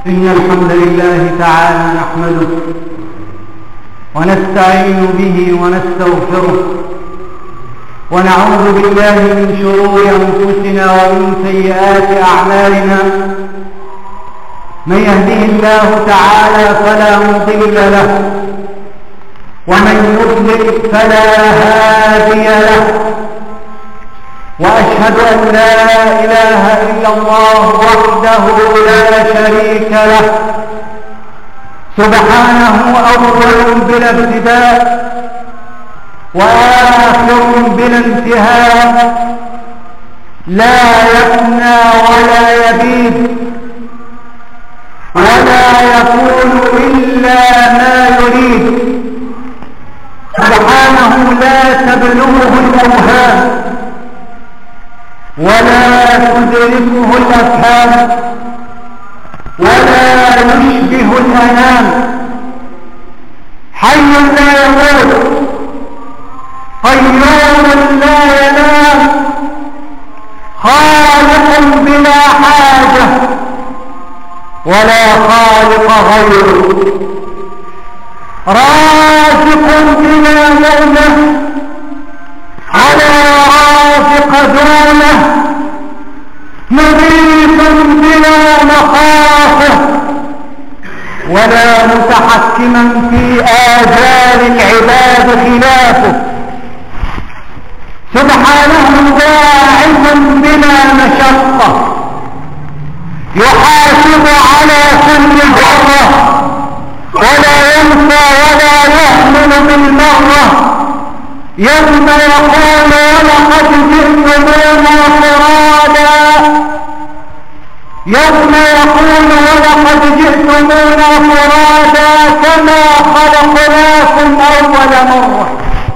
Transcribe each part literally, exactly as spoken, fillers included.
إن الحمد لله تعالى نحمده ونستعين به ونستغفره ونعوذ بالله من شرور أنفسنا ومن سيئات أعمالنا. من يهده الله تعالى فلا مضل له ومن يضلل فلا هادي له، وأشهد أن لا إله إلا الله وحده لا شريك له سبحانه أول بلا ابتداء وآخر بلا انتهاء، لا يفنى ولا يبيد ولا يكون إلا ما يريد. سبحانه لا تبلغه الأوهام ولا تدركه الأفهام ولا يشبه الأنام، حي لا يموت قيوم لا ينام، خالق بلا حاجة ولا خالق غيره، رازق بلا مؤنة على رازق دونه، مغيث بلا مخافة ولا متحكما في آجال العباد خلافه، سبحانه داعم بلا مشقة، يحاسب على كل ذرة ولا ينسى ولا يهمل بالمرة، يوم يقول ولقد جئتمونا فرادا، يوم يقول ولقد جئتمونا فرادا كما خلقناكم أول مرة.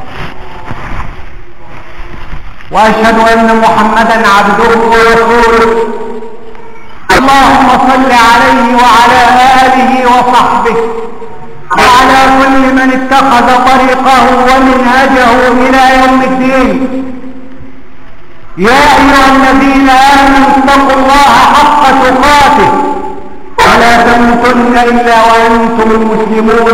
وأشهد أن محمدا عبده ورسوله، اللهم صل عليه وعلى آله وصحبه وعلى كل من اتخذ طريقه ومنهجه إلى يوم الدين. يا أيها الذين آمنوا اتقوا الله حق تقاته ولا تموتن إلا وأنتم مسلمون.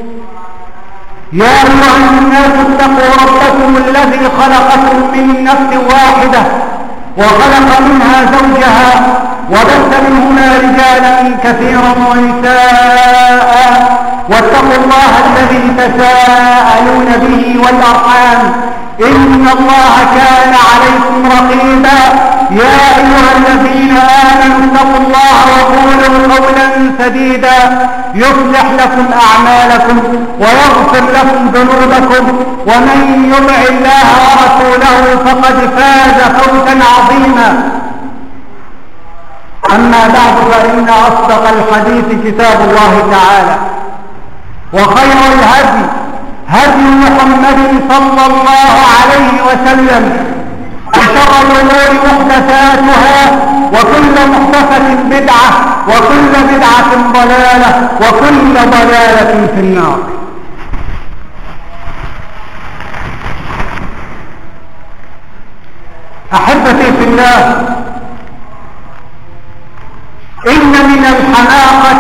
يا أيها الناس اتقوا ربكم الذي خلقكم من نفس واحدة وخلق منها زوجها وبث منهما رجالا كثيرا ونساء، واتقوا الله الذي تساءلون به والأرحام إن الله كان عليكم رقيبا. يا أيها الذين آمنوا اتقوا الله وقولوا قولا سديدا يصلح لكم أعمالكم ويغفر لكم ذنوبكم، ومن يطع الله ورسوله فقد فاز فوزا عظيما. أما بعد، فإن أصدق الحديث كتاب الله تعالى، وخير الهدي هدي محمد صلى الله عليه وسلم، وشر الأمور محدثاتها وكل محدثة بدعة وكل بدعة ضلالة وكل ضلالة في النار. أحبتي في الله، إن من الحماقة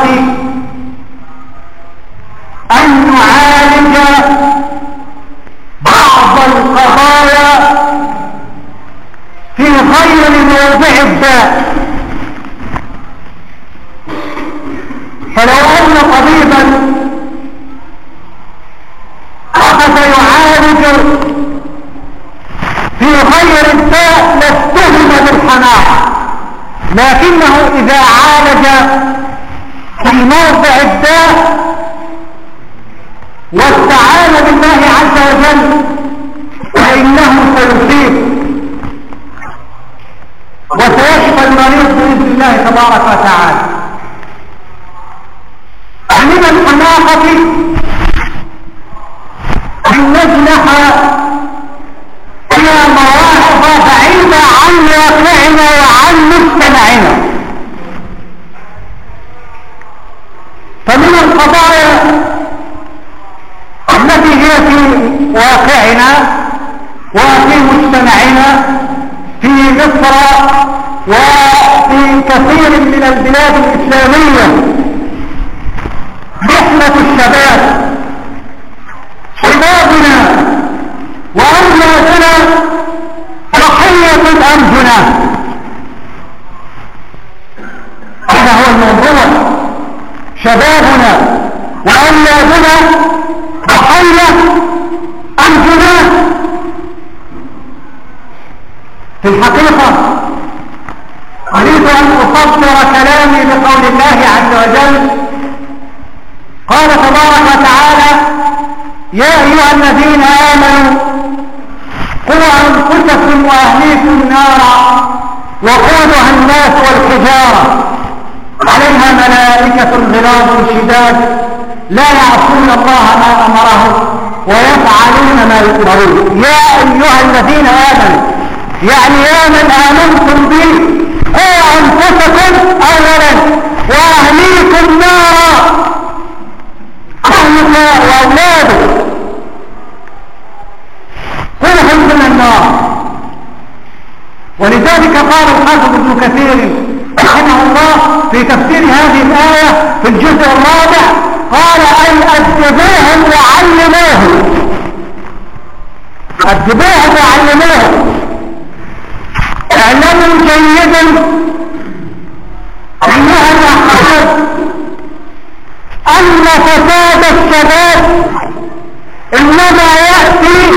أن نعالج بعض القضايا في غير موضع الداء. فلو أن طبيبا أخذ يعالج في غير الداء لاستهم بالحماقة، لكنه إذا عالج في موضع الداء واستعان بالله عز وجل فإنه سيصيب وسيشفى المريض بإذن الله تبارك وتعالى. من الحماقة أن نجنح إلى مواقف بعيدة عن واقعنا وعن مجتمعنا. فمن القضايا التي هي في واقعنا وفي مجتمعنا في مصر وفي كثير من البلاد الإسلامية رحلة الشباب، شبابنا وأولادنا ضحية أمجنا. هذا هو الموضوع، شبابنا وأولادنا ضحية أمجنا. في الحقيقة أريد أن أصدر كلامي بقول الله عز وجل، قال تبارك وتعالى: يا أيها الذين آمنوا قوا أنفسكم وأهليكم نارا وقودها الناس والحجارة عليها ملائكة غلاظ شداد لا يعصون الله ما أمرهم ويفعلون ما يؤمرون. يا أيها الذين آمنوا، يعني يا من آمنتم بي، قوا أنفسكم أولا وأهليكم نارا، أهلك وأولادك قوهم من النار. ولذلك قال الحافظ ابن كثير رحمه الله في تفسير هذه الآية في الجزء الرابع، قال: أي أدبوهم وعلموهم، أدبوهم وعلموهم. اعلموا جيدا أيها الأحباب أن فساد الشباب إنما يأتي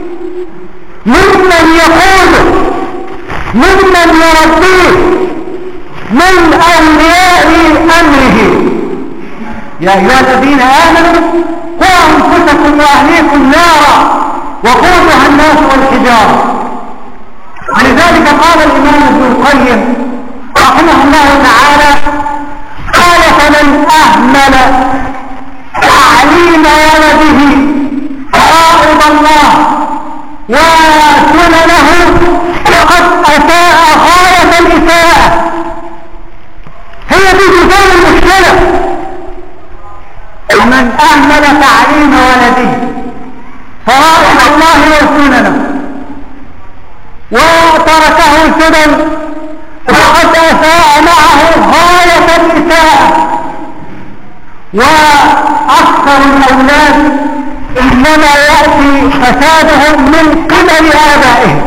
ممن يقوله، ممن يربيه، من أولياء أمره. يا أيها الذين آمنوا قوا أنفسكم وأهليكم نارا وقودها الناس والحجارة. ولذلك قال الإمام ابن القيم رحمه الله تعالى، قال: فمن أهمل تعليم ولده فرائض الله وسننه فقد أساء غاية الإساءة. هي دي جذور المشكلة. ومن أهمل تعليم ولده فرائض الله وسننه وتركه سنن فقد أساء معه غاية الإساءة. وأكثر الأولاد إنما يأتي فسادهم من قبل آبائهم،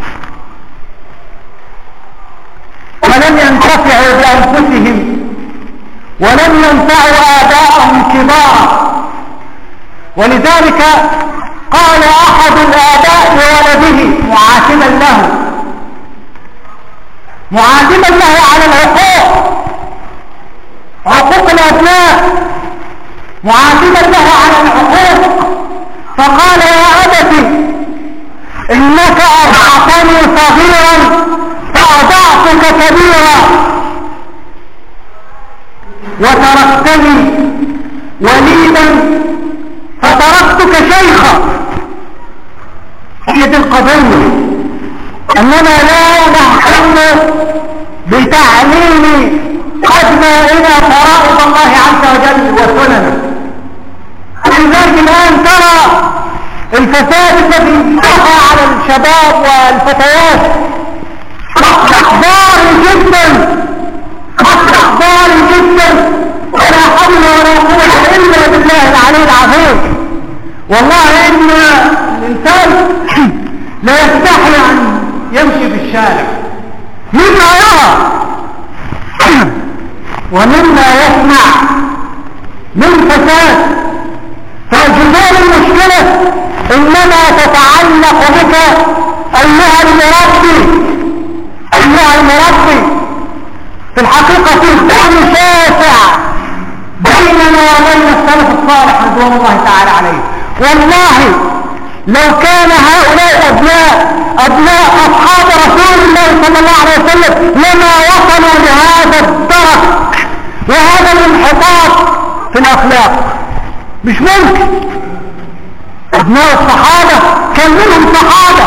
ولم ينتفعوا بأنفسهم ولم ينفعوا آباءهم كبارا. ولذلك قال أحد الآباء لولده معاتبا له معاتبا له على العقوق، عقوق الأبناء، معاتبا له على العقوق، فقال: يا أبت إنك أرضعتني صغيرا فأضعتك كبيرا، وتركتني وليدا فتركتك شيخا. هي دي القضية، أننا لا نهتم بتعليم أبنائنا فرائض الله عز وجل وسننه. ولذلك الآن ترى الفساد الذي وقع على الشباب والفتيات ضار جدا، ضار جدا، ولا حول ولا قوة إلا بالله العلي العظيم. والله إن الإنسان لا يستحي أن يمشي في الشارع مما يرى ومما يسمع من فساد. فجذور المشكلة إنما تتعلق بك أيها المربي، أيها المربي. في الحقيقة في الدعم شاسع بيننا وبين السلف الصالح رضوان الله تعالى عليه. والله لو كان هؤلاء أبناء أبناء أصحاب رسول الله صلى الله عليه وسلم لما وصلوا لهذا الدرك وهذا الانحطاط في الأخلاق. مش ممكن. أبناء الصحابة كان منهم صحابة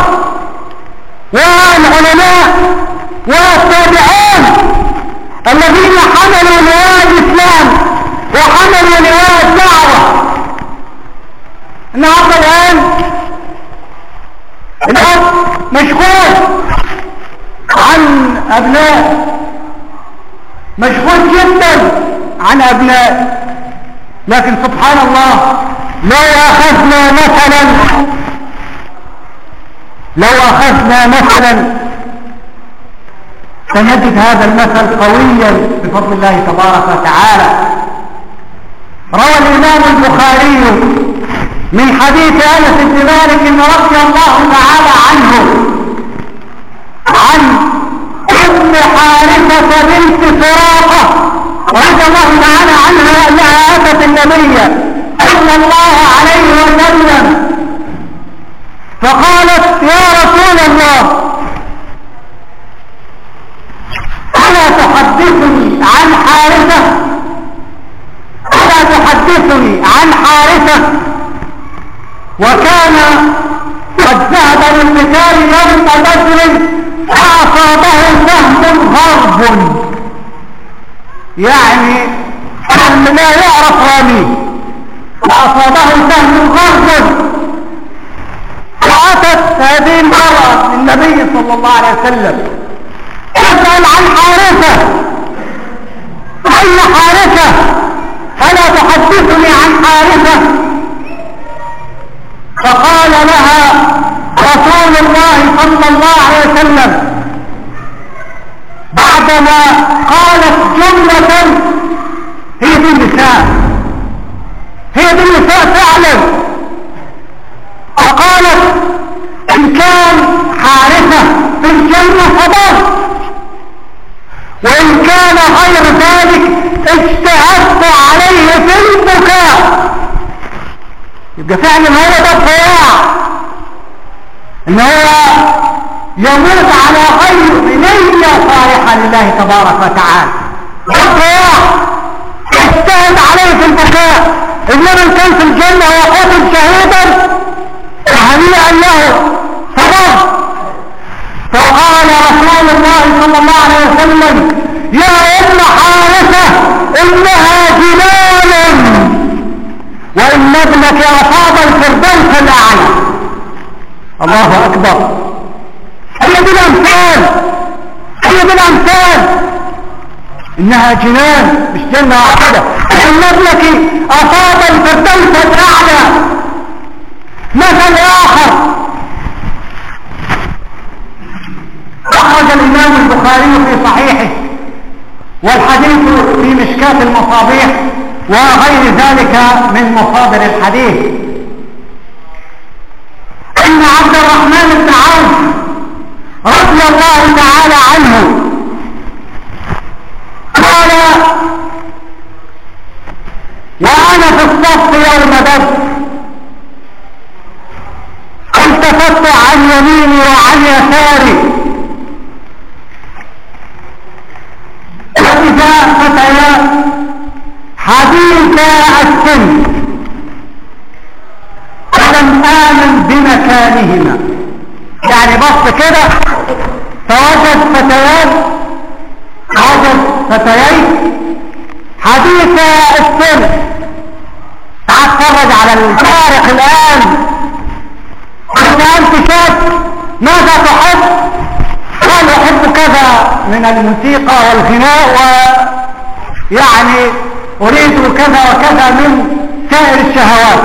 والعلماء والتابعون الذين حملوا لواء الإسلام وحملوا لواء الدعوة. النهارده الآن الأب مشغول عن أبناء مشغول جدا عن أبنائه. لكن سبحان الله لو أخذنا مثلا لو أخذنا مثلا سنجد هذا المثل قويا بفضل الله تبارك وتعالى. روى الإمام البخاري من حديث أنس بن مالك رضي الله تعالى عنه عن أم حارثة بنت سراقة رضي الله تعالى عنها أنها أتت النبي صلى الله عليه وسلم فقالت يا رسول الله ألا تحدثني عن حارثة ألا تحدثني عن حارثة وكان قد ذهب للقتال يوم بدر فأصابه سهم غرب، يعني سهم لا يعرف راميه، فأصابه سهم غرب. فأتت هذه المرأة النبي صلى الله عليه وسلم تسأل عن حارثة، أين حارثة؟ ألا تحدثني عن حارثة؟ فقال لها رسول الله صلى الله عليه وسلم بعدما قالت جملة هي دي النساء هي دي النساء فعلا، فقالت إن كان حارثة في الجنة فضل، وإن كان غير ذلك اجتهدت عليه في البكاء. يبقى فعلا هو ده الضياع، ان هو يموت على غير نية صالحة لله تبارك وتعالى. الضياع اجتهد عليه في البكاء، انما ان كان في الجنة وقتل شهيدا فهنيئا له صبر. فقال رسول الله صلى الله عليه وسلم يا ام حارثة انها جنان، وان ابنك اصاب الفردوس الاعلى. الله اكبر. هي دي الامثال هي دي الامثال انها جنان مش جنة واحدة، وان ابنك اصاب الفردوس الاعلى. مثل اخر أخرج الإمام البخاري في صحيحه والحديث في مشكاة المصابيح وغير ذلك من مصادر الحديث أن عبد الرحمن بن عوف رضي الله تعالى عنه قال وأنا في الصف يوم بدر التفت عن يميني وعن يساري وإذا فتيات حديثا السن فلم آمن بمكانهما، يعني بص كده فوجد فتيات وجد فتيين حديثا السن. تعال اتفرج على الفارق الآن. إذا أنت شاب ماذا تحب؟ قال أحب كذا من الموسيقى والغناء، ويعني أريد كذا وكذا من سائر الشهوات.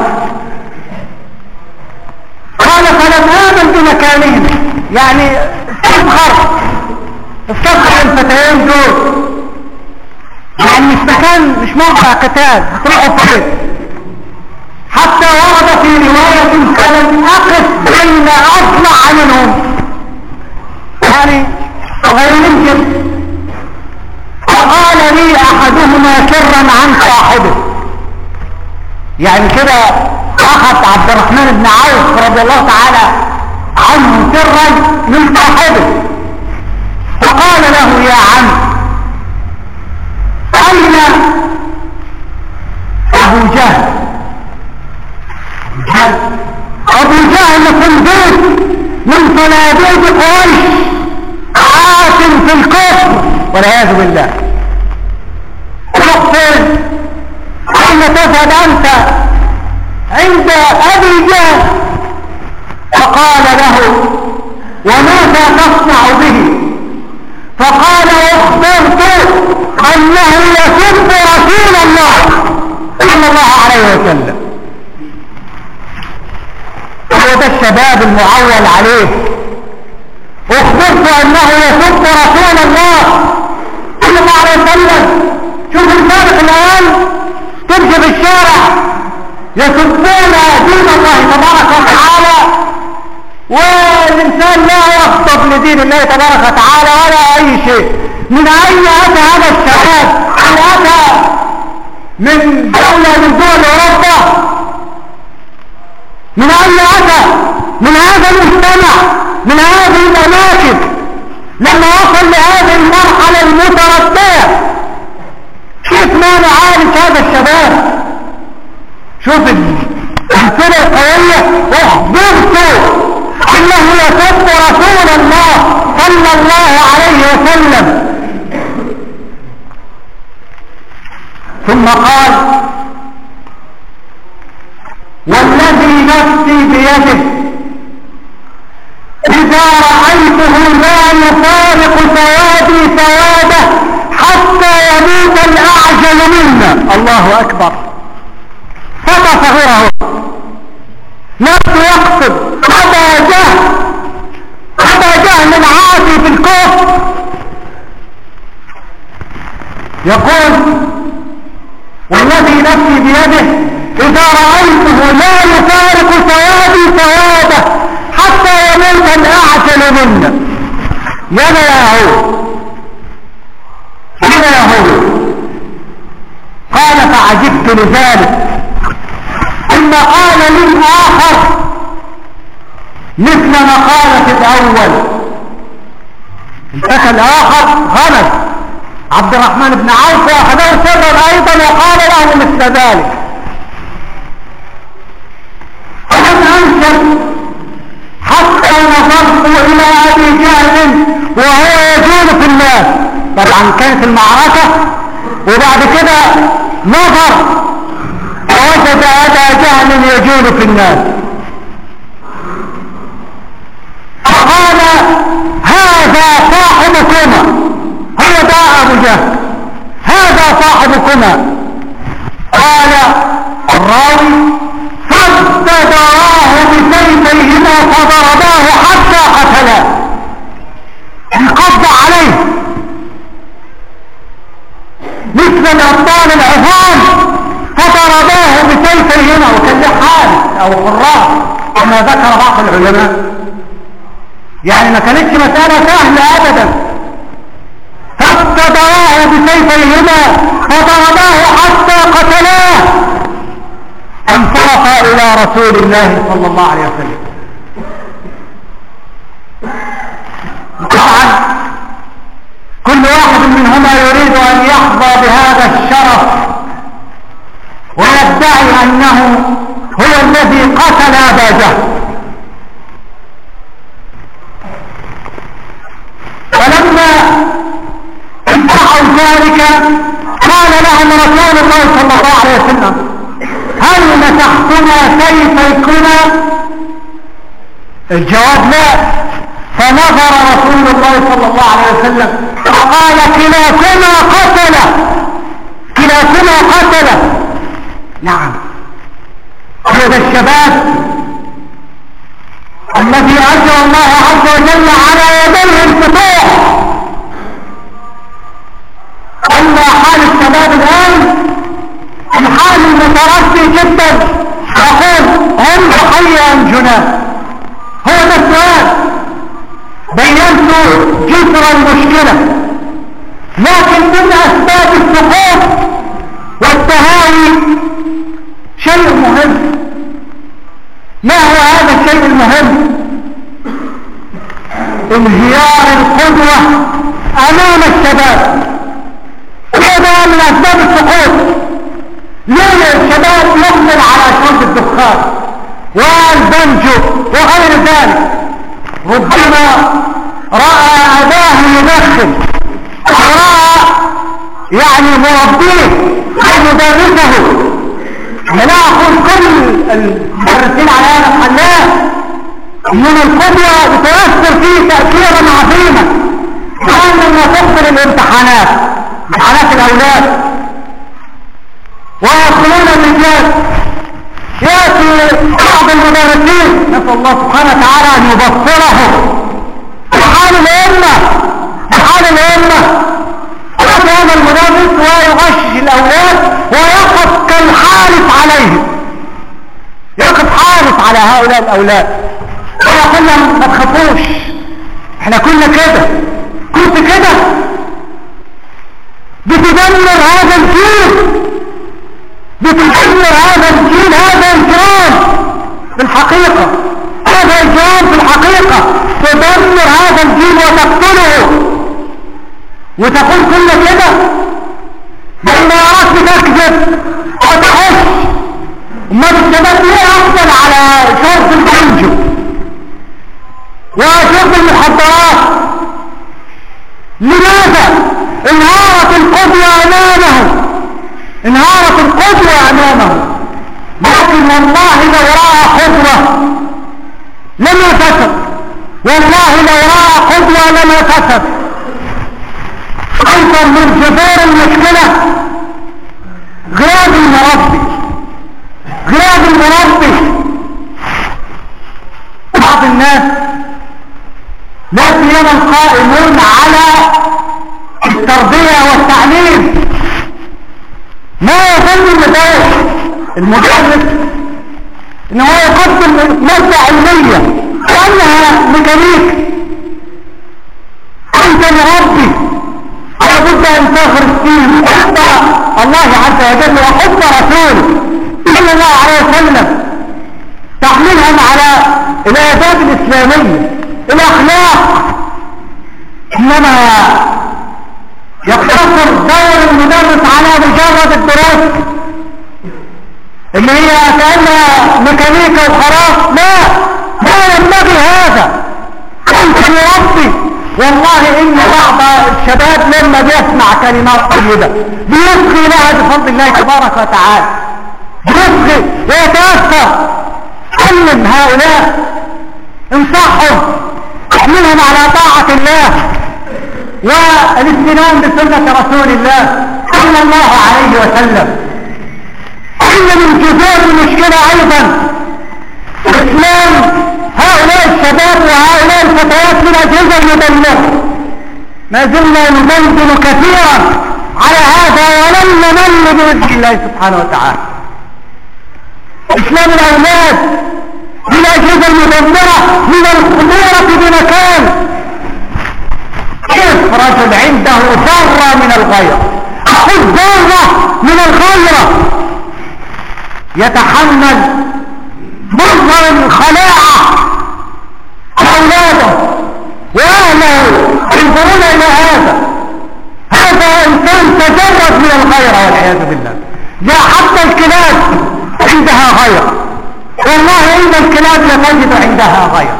قال فلم آمن بمكانهم، يعني استفخر استفخر الفتيين دول، يعني مش مكان مش موقع قتال هتروحوا فين. حتى ورد في رواية فلم أقف بين أطلع منهم، يعني غير ممكن. فقال لي أحدهما سرا عن صاحبه، يعني كده أخذ عبد الرحمن بن عوف رضي الله تعالى عنه سرا من صاحبه، فقال له يا عم أين أبو جهل؟ أبو جهل صندوق من صناديق قريش عاصم في الكفر والعياذ بالله. فين؟ أين تذهب أنت؟ عند أبي جهل. فقال له وماذا تصنع به؟ فقال اخبرت انه يسب رسول الله صلى الله عليه وسلم. هو ده الشباب المعول عليه. اخبرت انه يسب رسول الله صلى الله عليه وسلم. شوف الفارق الان، تمشي في الشارع يسبون دين الله تبارك وتعالى، والإنسان لا يخطب لدين الله تبارك وتعالى ولا أي شيء. من أين أتى هذا الشباب؟ هل أتى من دولة من دول أوروبا؟ من أين أتى؟ من هذا المجتمع، من هذه الأماكن. لما وصل لهذه المرحلة المتردية كيف ما نعالج هذا الشباب؟ شوف الأمثلة القوية. واخبرت انه يسب رسول الله صلى الله عليه وسلم. ثم قال والذي نفسي بيده اذا رأيته لا يفارق سوادي سواده حتى يموت الاعجل منا. الله اكبر. فتى صغيره نفسه يقصد أبا جهل، أبا جهل العاصي في الكفر، يقول والذي نفسي بيده إذا رأيته لا يفارق سوادي سواده حتى يموت الأعجل منا. يا يهود يا يهود. قال فعجبت لذلك ثم قال لي آخر مثل مقالة الأول. الفتى الآخر غمز عبد الرحمن بن عوف وأخذه سرا أيضا وقال له مثل ذلك. فلم أنشر حتى نظرت إلى أبي جهل وهو يجول في الناس. طبعا كانت المعركة وبعد كده نظر ووجد أبا جهل يجول في الناس فقال هذا صاحبكما. هو ده أبو جهل، هذا صاحبكما. قال الراوي فاستدراه بسيفيهما فضرباه حتى قتلاه. انقض عليه مثل الأبطال العظام فضرباه بسيفيهما. وكان له حارس او قراص كما ذكر بعض العلماء، يعني ما كانتش مسألة سهلة ابدا. فاستدراه بسيفيهما فضرباه حتى قتلاه. انصرف الى رسول الله صلى الله عليه وسلم. طبعا كل واحد منهما يريد ان يحظى بهذا الشرف ويدعي انه هو الذي قتل ابا جهل. فلما انتهوا ذلك قال لهم رسول الله صلى الله عليه وسلم هل مسحتما سيفيكما؟ الجواب لا. فنظر رسول الله صلى الله عليه وسلم فقال كلاكما قتل، كلاكما قتل. نعم، هذا الشباب الذي أجرى الله عز وجل على يديه الفتوح. أما حال الشباب الآن الحال المتردي جدا، يقول هم ضحية أم جناه؟ هو ده السؤال. بينت جسر المشكلة، لكن من أسباب السقوط والتهاوي شيء مهم. ما هو هذا الشيء المهم؟ انهيار القدوة امام الشباب. هذا من اسباب السقوط. ليه الشباب يقبل على شرب الدخان والبنجو وغير ذلك؟ ربما رأى أباه يدخن، ورأى يعني مربيه أو مدرسه. لا أقول كل المدرسين على هذا الحلال من القدوة بتأثر فيه تأثيرا عظيما، الآن لما تقبل الامتحانات امتحانات الأولاد ويدخلون الرجال يأتي بعض المدرسين نسأل الله سبحانه وتعالى أن يبصره بحال الأمة بحال الأمة يأتي هذا المدرس ويغشش الأولاد ويقف كالحارس عليهم يقف حارس على هؤلاء الأولاد ويقول لهم ما تخافوش احنا كنا كده كنت كده بتدمر هذا الجيل بتدمر هذا الجيل هذا إجرام في الحقيقة هذا إجرام في الحقيقة تدمر هذا الجيل وتقتله وتقول كل كده لما يراك بتكذب وتحش وما الشباب ليه أفضل على شرط البنجو وشرط المخدرات لماذا انهارت القدوة أمامه انهارت القدوة أمامه لكن والله لو رأى قدوة لما فسد والله لو رأى قدوة لما فسد أيضا من جذور المشكلة غياب المربي غياب المربي بعض الناس لا سيما القائمون على التربية والتعليم ما يظن المدرس المدرس ان هو يقدم مادة علمية كأنها ميكانيك انت مربي لابد ان تغرس فيه حب الله عز وجل وحب رسوله صلى الله عليه وسلم تحملهم على الآداب الإسلامية الأخلاق إنما يقتصر دور المدرس على مجرد الدروس اللي هي كأنها ميكانيكا وخلاص لا لا ينبغي هذا أنت مربي والله إن بعض الشباب لما بيسمع كلمات طيبة بيصغي لها بفضل الله تبارك وتعالى بيصغي ويتأثر علم هؤلاء انصحهم احملهم على طاعة الله والاستنان بسنة رسول الله صلى الله عليه وسلم. إن من جذور المشكلة أيضا إسلام هؤلاء الشباب وهؤلاء الفتيات من أجهزة المدمرة ما زلنا ندندن كثيرا على هذا ولن نمل بإذن الله سبحانه وتعالى. إسلام الأولاد من الأجهزة المدمرة من الخمورة بمكان كيف رجل عنده ذرة من الغيرة أخذ ذرة من الغيرة يتحمل منظر الخلاعة أولاده وأهله ينظرون إلى هذا هذا إنسان تجرد من الغيرة والعياذ بالله. لا حتى الكلاب عندها غيرة والله إن الكلاب لا تجد عندها غيرة.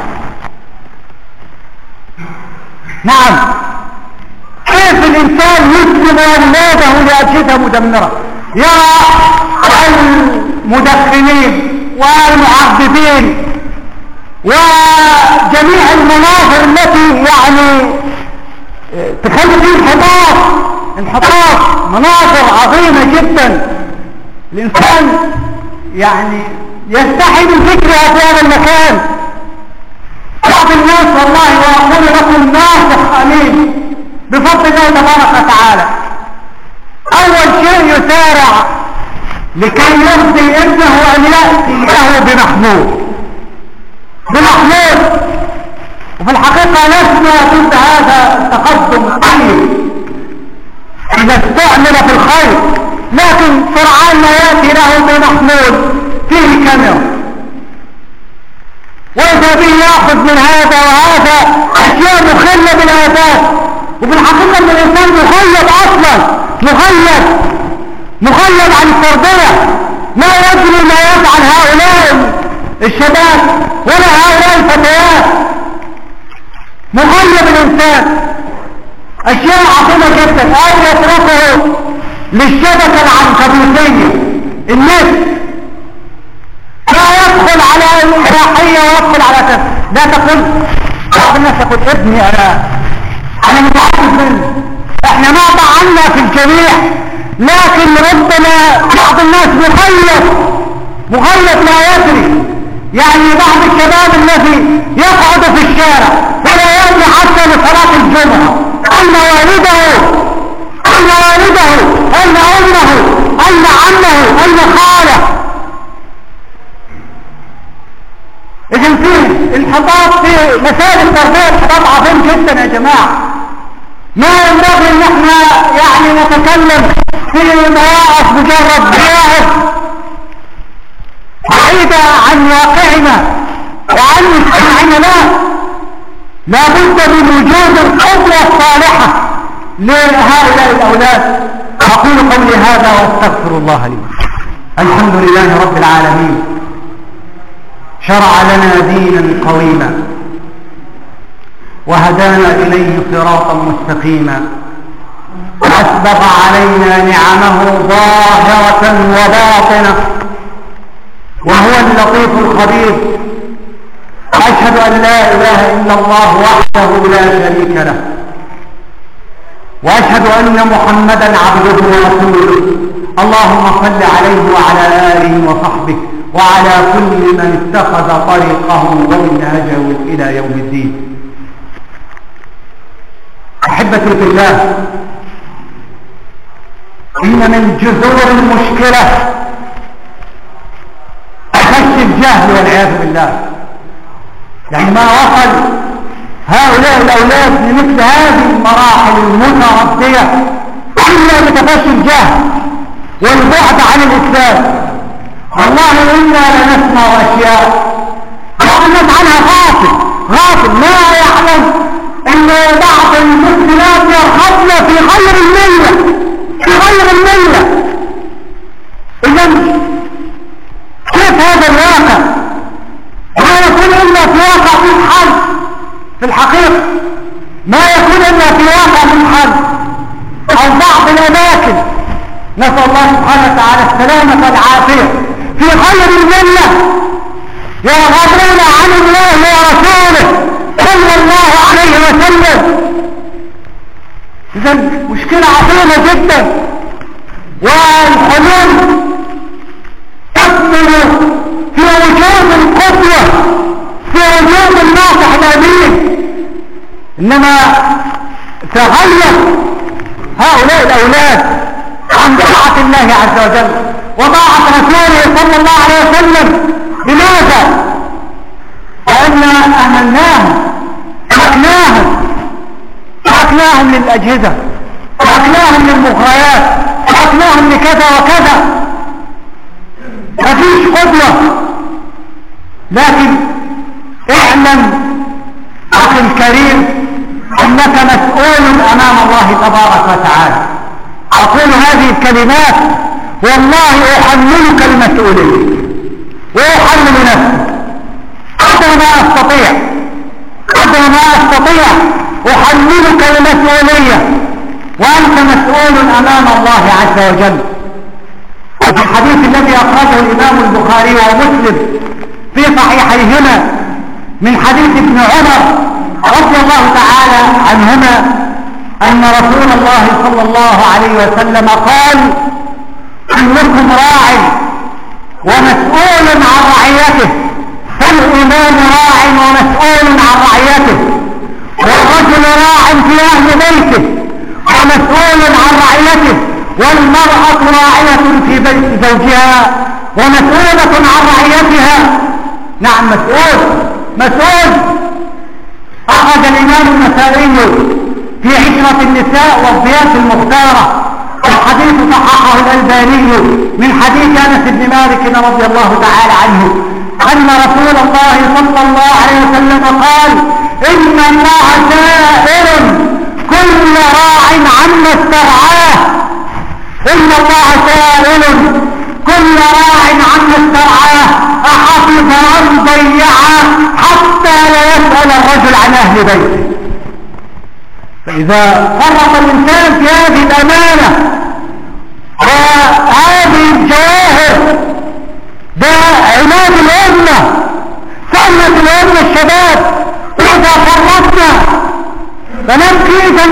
نعم كيف الإنسان يسلم أولاده لأجهزة مدمرة يرى المدخنين والمعذبين وجميع المناظر التي يعني تخلي فيه انحطاط انحطاط مناظر عظيمة جدا الإنسان يعني يستحي من ذكرها في هذا المكان. بعض الناس والله وأقول لكم ناصح أمين بفضل الله تبارك وتعالى أول شيء يسارع لكي يرضي ابنه أن يأتي له بمحمود بمحمود وفي الحقيقة لسنا ضد هذا التقدم الطيب إذا استعمل في الخير لكن سرعان ما يأتي له بمحمود فيه كاميرا وإذا به يأخذ من هذا وهذا أشياء مخلة بالآداب وفي الحقيقة أن الإنسان مخيب أصلا مخيب مخيب عن التربية لا يدري ما يفعل هؤلاء الشباب ولا هؤلاء الفتيات مخيب الإنسان أشياء عظيمة جدا أو يتركه للشبكة العنكبوتية النت لا يدخل على الإباحية ويدخل على كذا. لا تقول بعض الناس يقول ابني أنا انا متعجب منه. احنا ما طعنا في الجميع، لكن ربنا بعض الناس مخيف مخيف لا يدري. يعني بعض الشباب الذي يقعد في الشارع ولا يأتي حتى لصلاة الجمعة، أين والده أين والده أين أمه أين عمه أين خاله؟ إذن فيه انحطاط في مسائل التربية، انحطاط عظيم جدا يا جماعة. ما ينبغي ان احنا يعني نتكلم في مواقف مجرد مواقف بعيدة عن واقعنا وعن مجتمعنا. لا، لابد من وجود القدوة الصالحة لهؤلاء الأولاد. أقول قولي هذا وأستغفر الله لي. الحمد لله رب العالمين، شرع لنا دينا قويما وهدانا إليه صراطا مستقيما، وأسبغ علينا نعمه ظاهرة وباطنة، وهو اللطيف الخبير. أشهد أن لا إله إلا الله وحده لا شريك له، وأشهد أن محمدا عبده ورسوله. اللهم صل عليه وعلى آله وصحبه وعلى كل من اتخذ طريقه ومنهجه إلى يوم الدين. أحبتي في الله، إن من جذور المشكلة أخش الجهل والعياذ بالله. يعني ما وصل هؤلاء الأولاد لمثل هذه المراحل المتردية إلا بتفشي الجهل والبعد عن الإسلام. والله إنا لنسمع أشياء الناس عنها غافل غافل لا يعلم أن بعض المسلمات يرغبن في غير الملة في غير الملة. إذن كيف هذا الواقع؟ ما يكون إلا في واقع في الحل. في الحقيقة ما يكون إلا في واقع في الحل أو بعض الأماكن، نسأل الله سبحانه وتعالى السلامة والعافية، في غير الملة يرغبون عن الله ورسوله صلى الله عليه وسلم. إذن مشكلة عظيمة جدا، والحلول تكمن في وجود القدوة، في وجود الناصح الأمين. إنما تغير هؤلاء الأولاد عن طاعة الله عز وجل وطاعة رسوله صلى الله عليه وسلم. لماذا؟ لأن أهملناهم، تركناهم تركناهم للأجهزة، تركناهم للمغريات، تركناهم لكذا وكذا. مفيش قدوة. لكن اعلم أخي الكريم أنك مسؤول أمام الله تبارك وتعالى. أقول هذه الكلمات والله أحملك المسؤولية وأحمل نفسي قدر ما أستطيع قدر ما أستطيع أحملك المسؤولية، وأنت مسؤول أمام الله عز وجل. وفي الحديث الذي أخرجه الإمام البخاري ومسلم في صحيحيهما من حديث ابن عمر رضي الله تعالى عنهما أن رسول الله صلى الله عليه وسلم قال: كلكم راع ومسؤول عن رعيته، فالإمام راع ومسؤول عن رعيته، والرجل راع في أهل بيته ومسؤول عن رعيته، والمرأة راعية في بيت زوجها ومسؤولة عن رعيتها. نعم، مسؤول مسؤول. أخذ الإمام النسائي في عشرة النساء والضياف المختارة، والحديث صححه الألباني من حديث أنس بن مالك رضي الله تعالى عنه أن رسول الله صلى الله عليه وسلم قال: إن الله سائل كل راع عما استرعاه. إن الله سائل كل راع عما استرعاه أحفظ أم ضيعه حتى لا يسأل الرجل عن أهل بيته. فإذا فرط الإنسان في هذه الأمانة وهذه الجواهر، ده عماد الأمة، سنة الأمة الشباب. إذا فرطنا فنبكي إذا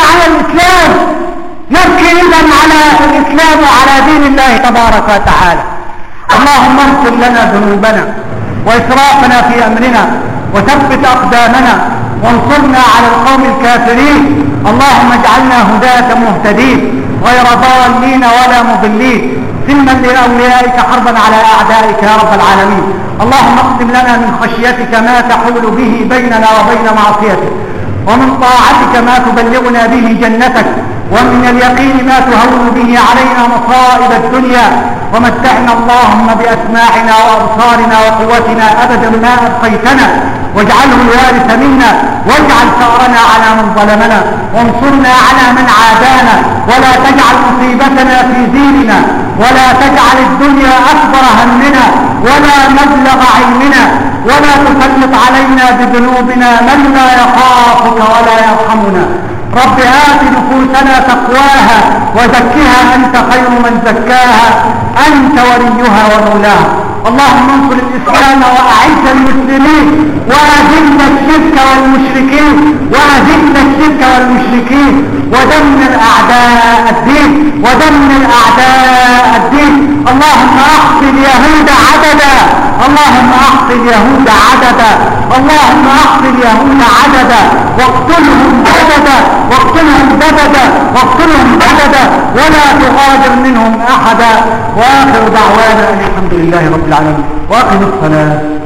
الإسلام على دين الله تبارك وتعالى. اللهم اغفر لنا ذنوبنا وإسرافنا في أمرنا وثبت أقدامنا وانصرنا على القوم الكافرين. اللهم اجعلنا هداة مهتدين غير ضالين ولا مضلين سلما لأوليائك حربا على أعدائك يا رب العالمين. اللهم اقسم لنا من خشيتك ما تحول به بيننا وبين معصيتك، ومن طاعتك ما تبلغنا به جنتك، ومن اليقين ما تهون به علينا مصائب الدنيا. ومتعنا اللهم بأسماعنا وأبصارنا وقوتنا أبدا ما أبقيتنا، واجعله الوارث منا، واجعل ثأرنا على من ظلمنا، وانصرنا على من عادانا، ولا تجعل مصيبتنا في ديننا، ولا تجعل الدنيا أكبر همنا ولا مبلغ علمنا، ولا تسلط علينا بذنوبنا من لا يخافك ولا يرحمنا. رب آت نفوسنا تقواها وزكها أنت خير من زكاها، أنت وليها ومولاها. اللهم انصر الإسلام وأعز المسلمين، وأذل الشرك والمشركين، وأذل الشرك والمشركين، ودمر أعداء الدين، ودمر أعداء الدين. اللهم أحصي اليهود عددا، اللهم أحصي اليهود عددا، اللهم أحصي اليهود عددا، واقتلهم عددا، واقتلهم بددا، واقتلهم بددا، ولا تغادر منهم أحدا. وآخر دعوانا الحمد لله رب العالمين، وأقم الصلاة.